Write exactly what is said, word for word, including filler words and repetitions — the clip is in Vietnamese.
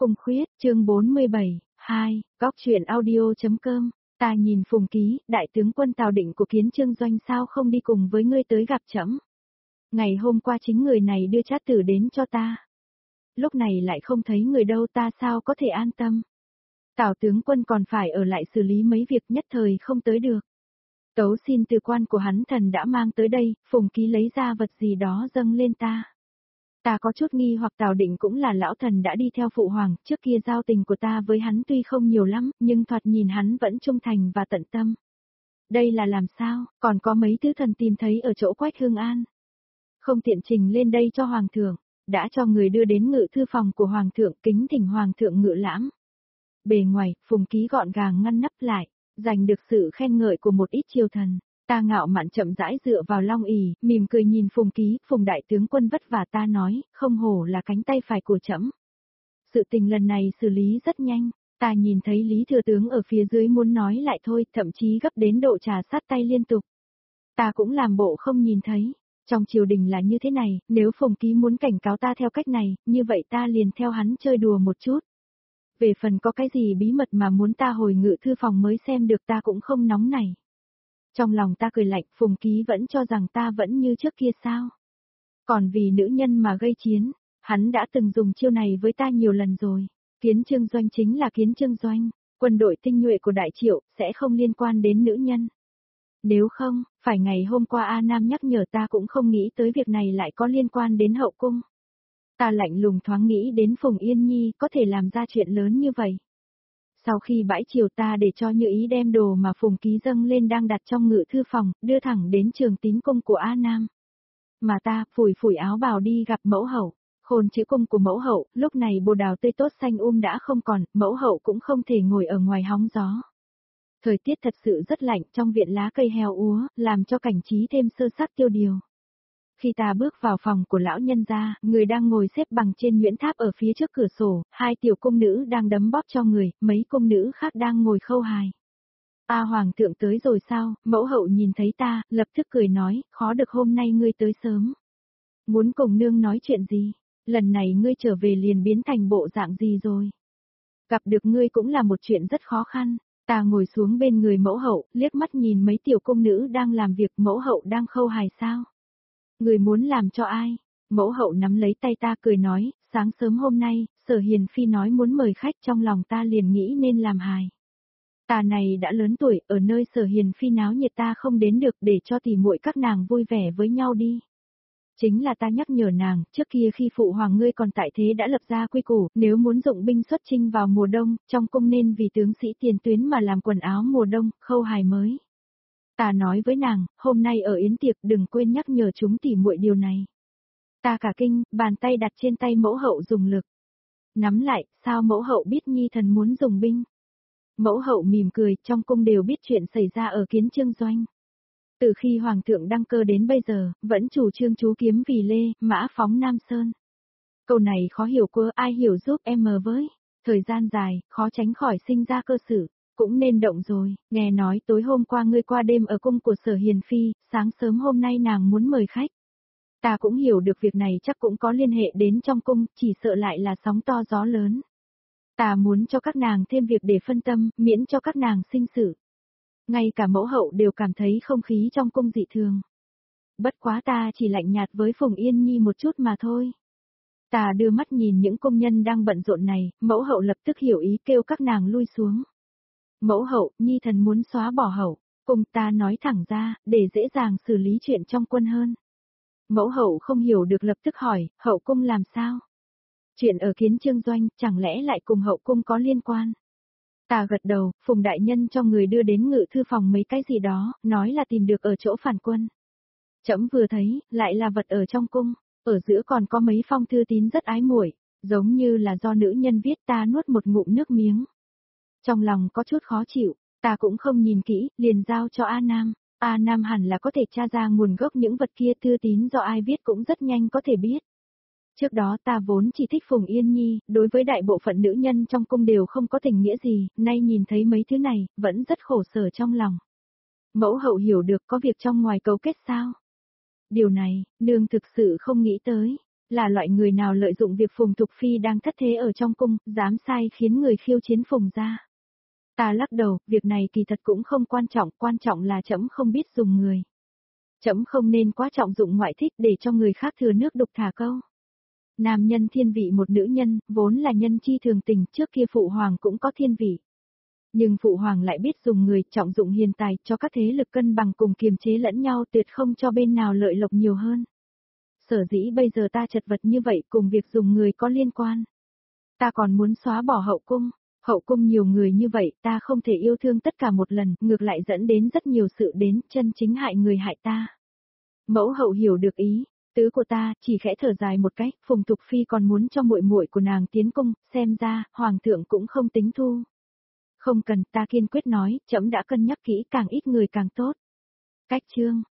Cung Khuyết, chương bốn mươi bảy, hai, góc truyện audio.com, ta nhìn Phùng Ký, đại tướng quân Tào Định của Kiến Chương Doanh sao không đi cùng với ngươi tới gặp trẫm. Ngày hôm qua chính người này đưa trát tử đến cho ta. Lúc này lại không thấy người đâu, ta sao có thể an tâm. Tào tướng quân còn phải ở lại xử lý mấy việc, nhất thời không tới được. Tấu xin từ quan của hắn thần đã mang tới đây, Phùng Ký lấy ra vật gì đó dâng lên ta. Ta có chút nghi hoặc Tào Định cũng là lão thần đã đi theo phụ hoàng, trước kia giao tình của ta với hắn tuy không nhiều lắm, nhưng thoạt nhìn hắn vẫn trung thành và tận tâm. Đây là làm sao, còn có mấy thứ thần tìm thấy ở chỗ Quách Hương An. Không tiện trình lên đây cho hoàng thượng, đã cho người đưa đến ngự thư phòng của hoàng thượng, kính thỉnh hoàng thượng ngự lãm. Bề ngoài, Phùng Ký gọn gàng ngăn nắp lại, giành được sự khen ngợi của một ít triều thần. Ta ngạo mạn chậm rãi dựa vào long ỷ, mỉm cười nhìn Phùng Ký, Phùng đại tướng quân vất vả, ta nói, không hổ là cánh tay phải của trẫm. Sự tình lần này xử lý rất nhanh, ta nhìn thấy Lý thừa tướng ở phía dưới muốn nói lại thôi, thậm chí gấp đến độ trà sát tay liên tục. Ta cũng làm bộ không nhìn thấy, trong triều đình là như thế này, nếu Phùng Ký muốn cảnh cáo ta theo cách này, như vậy ta liền theo hắn chơi đùa một chút. Về phần có cái gì bí mật mà muốn ta hồi ngự thư phòng mới xem được, ta cũng không nóng này. Trong lòng ta cười lạnh, Phùng Ký vẫn cho rằng ta vẫn như trước kia sao. Còn vì nữ nhân mà gây chiến, hắn đã từng dùng chiêu này với ta nhiều lần rồi. Kiến Chương Doanh chính là Kiến Chương Doanh, quân đội tinh nhuệ của Đại Triệu, sẽ không liên quan đến nữ nhân. Nếu không, phải ngày hôm qua A Nam nhắc nhở ta cũng không nghĩ tới việc này lại có liên quan đến hậu cung. Ta lạnh lùng thoáng nghĩ đến Phùng Yên Nhi có thể làm ra chuyện lớn như vậy. Sau khi bãi chiều ta để cho Như Ý đem đồ mà Phùng Ký dâng lên đang đặt trong ngự thư phòng, đưa thẳng đến Trường Tín cung của A Nam. Mà ta, phủi phủi áo bào đi gặp mẫu hậu, khôn chữ cung của mẫu hậu, lúc này bồ đào tươi tốt xanh um đã không còn, mẫu hậu cũng không thể ngồi ở ngoài hóng gió. Thời tiết thật sự rất lạnh, trong viện lá cây heo úa, làm cho cảnh trí thêm sơ sắc tiêu điều. Khi ta bước vào phòng của lão nhân gia, người đang ngồi xếp bằng trên nhuyễn tháp ở phía trước cửa sổ, hai tiểu cung nữ đang đấm bóp cho người, mấy cung nữ khác đang ngồi khâu hài. A hoàng thượng tới rồi sao? Mẫu hậu nhìn thấy ta, lập tức cười nói, khó được hôm nay ngươi tới sớm. Muốn cùng nương nói chuyện gì? Lần này ngươi trở về liền biến thành bộ dạng gì rồi? Gặp được ngươi cũng là một chuyện rất khó khăn. Ta ngồi xuống bên người mẫu hậu, liếc mắt nhìn mấy tiểu cung nữ đang làm việc, mẫu hậu đang khâu hài sao? Người muốn làm cho ai? Mẫu hậu nắm lấy tay ta cười nói, sáng sớm hôm nay, Sở Hiền Phi nói muốn mời khách, trong lòng ta liền nghĩ nên làm hài. Ta này đã lớn tuổi, ở nơi Sở Hiền Phi náo nhiệt ta không đến được, để cho tỉ muội các nàng vui vẻ với nhau đi. Chính là ta nhắc nhở nàng, trước kia khi phụ hoàng ngươi còn tại thế đã lập ra quy củ, nếu muốn dụng binh xuất chinh vào mùa đông, trong cung nên vì tướng sĩ tiền tuyến mà làm quần áo mùa đông, khâu hài mới. Ta nói với nàng, hôm nay ở yến tiệc đừng quên nhắc nhở chúng tỉ muội điều này. Ta cả kinh, bàn tay đặt trên tay mẫu hậu dùng lực. Nắm lại, sao mẫu hậu biết nhi thần muốn dùng binh? Mẫu hậu mỉm cười, trong cung đều biết chuyện xảy ra ở Kiến Chương Doanh. Từ khi hoàng thượng đăng cơ đến bây giờ, vẫn chủ trương chú kiếm vì Lê, mã phóng Nam Sơn. Câu này khó hiểu quá, ai hiểu giúp em mờ với. Thời gian dài, khó tránh khỏi sinh ra cơ sự. Cũng nên động rồi, nghe nói tối hôm qua ngươi qua đêm ở cung của Sở Hiền Phi, sáng sớm hôm nay nàng muốn mời khách. Ta cũng hiểu được việc này chắc cũng có liên hệ đến trong cung, chỉ sợ lại là sóng to gió lớn. Ta muốn cho các nàng thêm việc để phân tâm, miễn cho các nàng sinh sự. Ngay cả mẫu hậu đều cảm thấy không khí trong cung dị thường. Bất quá ta chỉ lạnh nhạt với Phùng Yên Nhi một chút mà thôi. Ta đưa mắt nhìn những công nhân đang bận rộn này, mẫu hậu lập tức hiểu ý kêu các nàng lui xuống. Mẫu hậu, nhi thần muốn xóa bỏ hậu, cùng ta nói thẳng ra, để dễ dàng xử lý chuyện trong quân hơn. Mẫu hậu không hiểu được lập tức hỏi, hậu cung làm sao? Chuyện ở Kiến Chương Doanh, chẳng lẽ lại cùng hậu cung có liên quan? Ta gật đầu, Phùng đại nhân cho người đưa đến ngự thư phòng mấy cái gì đó, nói là tìm được ở chỗ phản quân. Trẫm vừa thấy, lại là vật ở trong cung, ở giữa còn có mấy phong thư tín rất ái muội, giống như là do nữ nhân viết, ta nuốt một ngụm nước miếng. Trong lòng có chút khó chịu, ta cũng không nhìn kỹ, liền giao cho A Nam. A Nam hẳn là có thể tra ra nguồn gốc những vật kia, thư tín do ai viết cũng rất nhanh có thể biết. Trước đó ta vốn chỉ thích Phùng Yên Nhi, đối với đại bộ phận nữ nhân trong cung đều không có tình nghĩa gì, nay nhìn thấy mấy thứ này, vẫn rất khổ sở trong lòng. Mẫu hậu hiểu được có việc trong ngoài cấu kết sao? Điều này, nương thực sự không nghĩ tới. Là loại người nào lợi dụng việc Phùng Thục Phi đang thất thế ở trong cung, dám sai khiến người khiêu chiến Phùng gia. Ta lắc đầu, việc này kỳ thật cũng không quan trọng, quan trọng là trẫm không biết dùng người. Trẫm không nên quá trọng dụng ngoại thích để cho người khác thừa nước đục thả câu. Nam nhân thiên vị một nữ nhân, vốn là nhân chi thường tình, trước kia phụ hoàng cũng có thiên vị. Nhưng phụ hoàng lại biết dùng người, trọng dụng hiền tài, cho các thế lực cân bằng cùng kiềm chế lẫn nhau, tuyệt không cho bên nào lợi lộc nhiều hơn. Sở dĩ bây giờ ta chật vật như vậy cùng việc dùng người có liên quan. Ta còn muốn xóa bỏ hậu cung, hậu cung nhiều người như vậy, ta không thể yêu thương tất cả một lần, ngược lại dẫn đến rất nhiều sự đến, chân chính hại người hại ta. Mẫu hậu hiểu được ý tứ của ta, chỉ khẽ thở dài một cái, Phùng Thục Phi còn muốn cho muội muội của nàng tiến cung, xem ra, hoàng thượng cũng không tính thu. Không cần, ta kiên quyết nói, trẫm đã cân nhắc kỹ, càng ít người càng tốt. Cách chương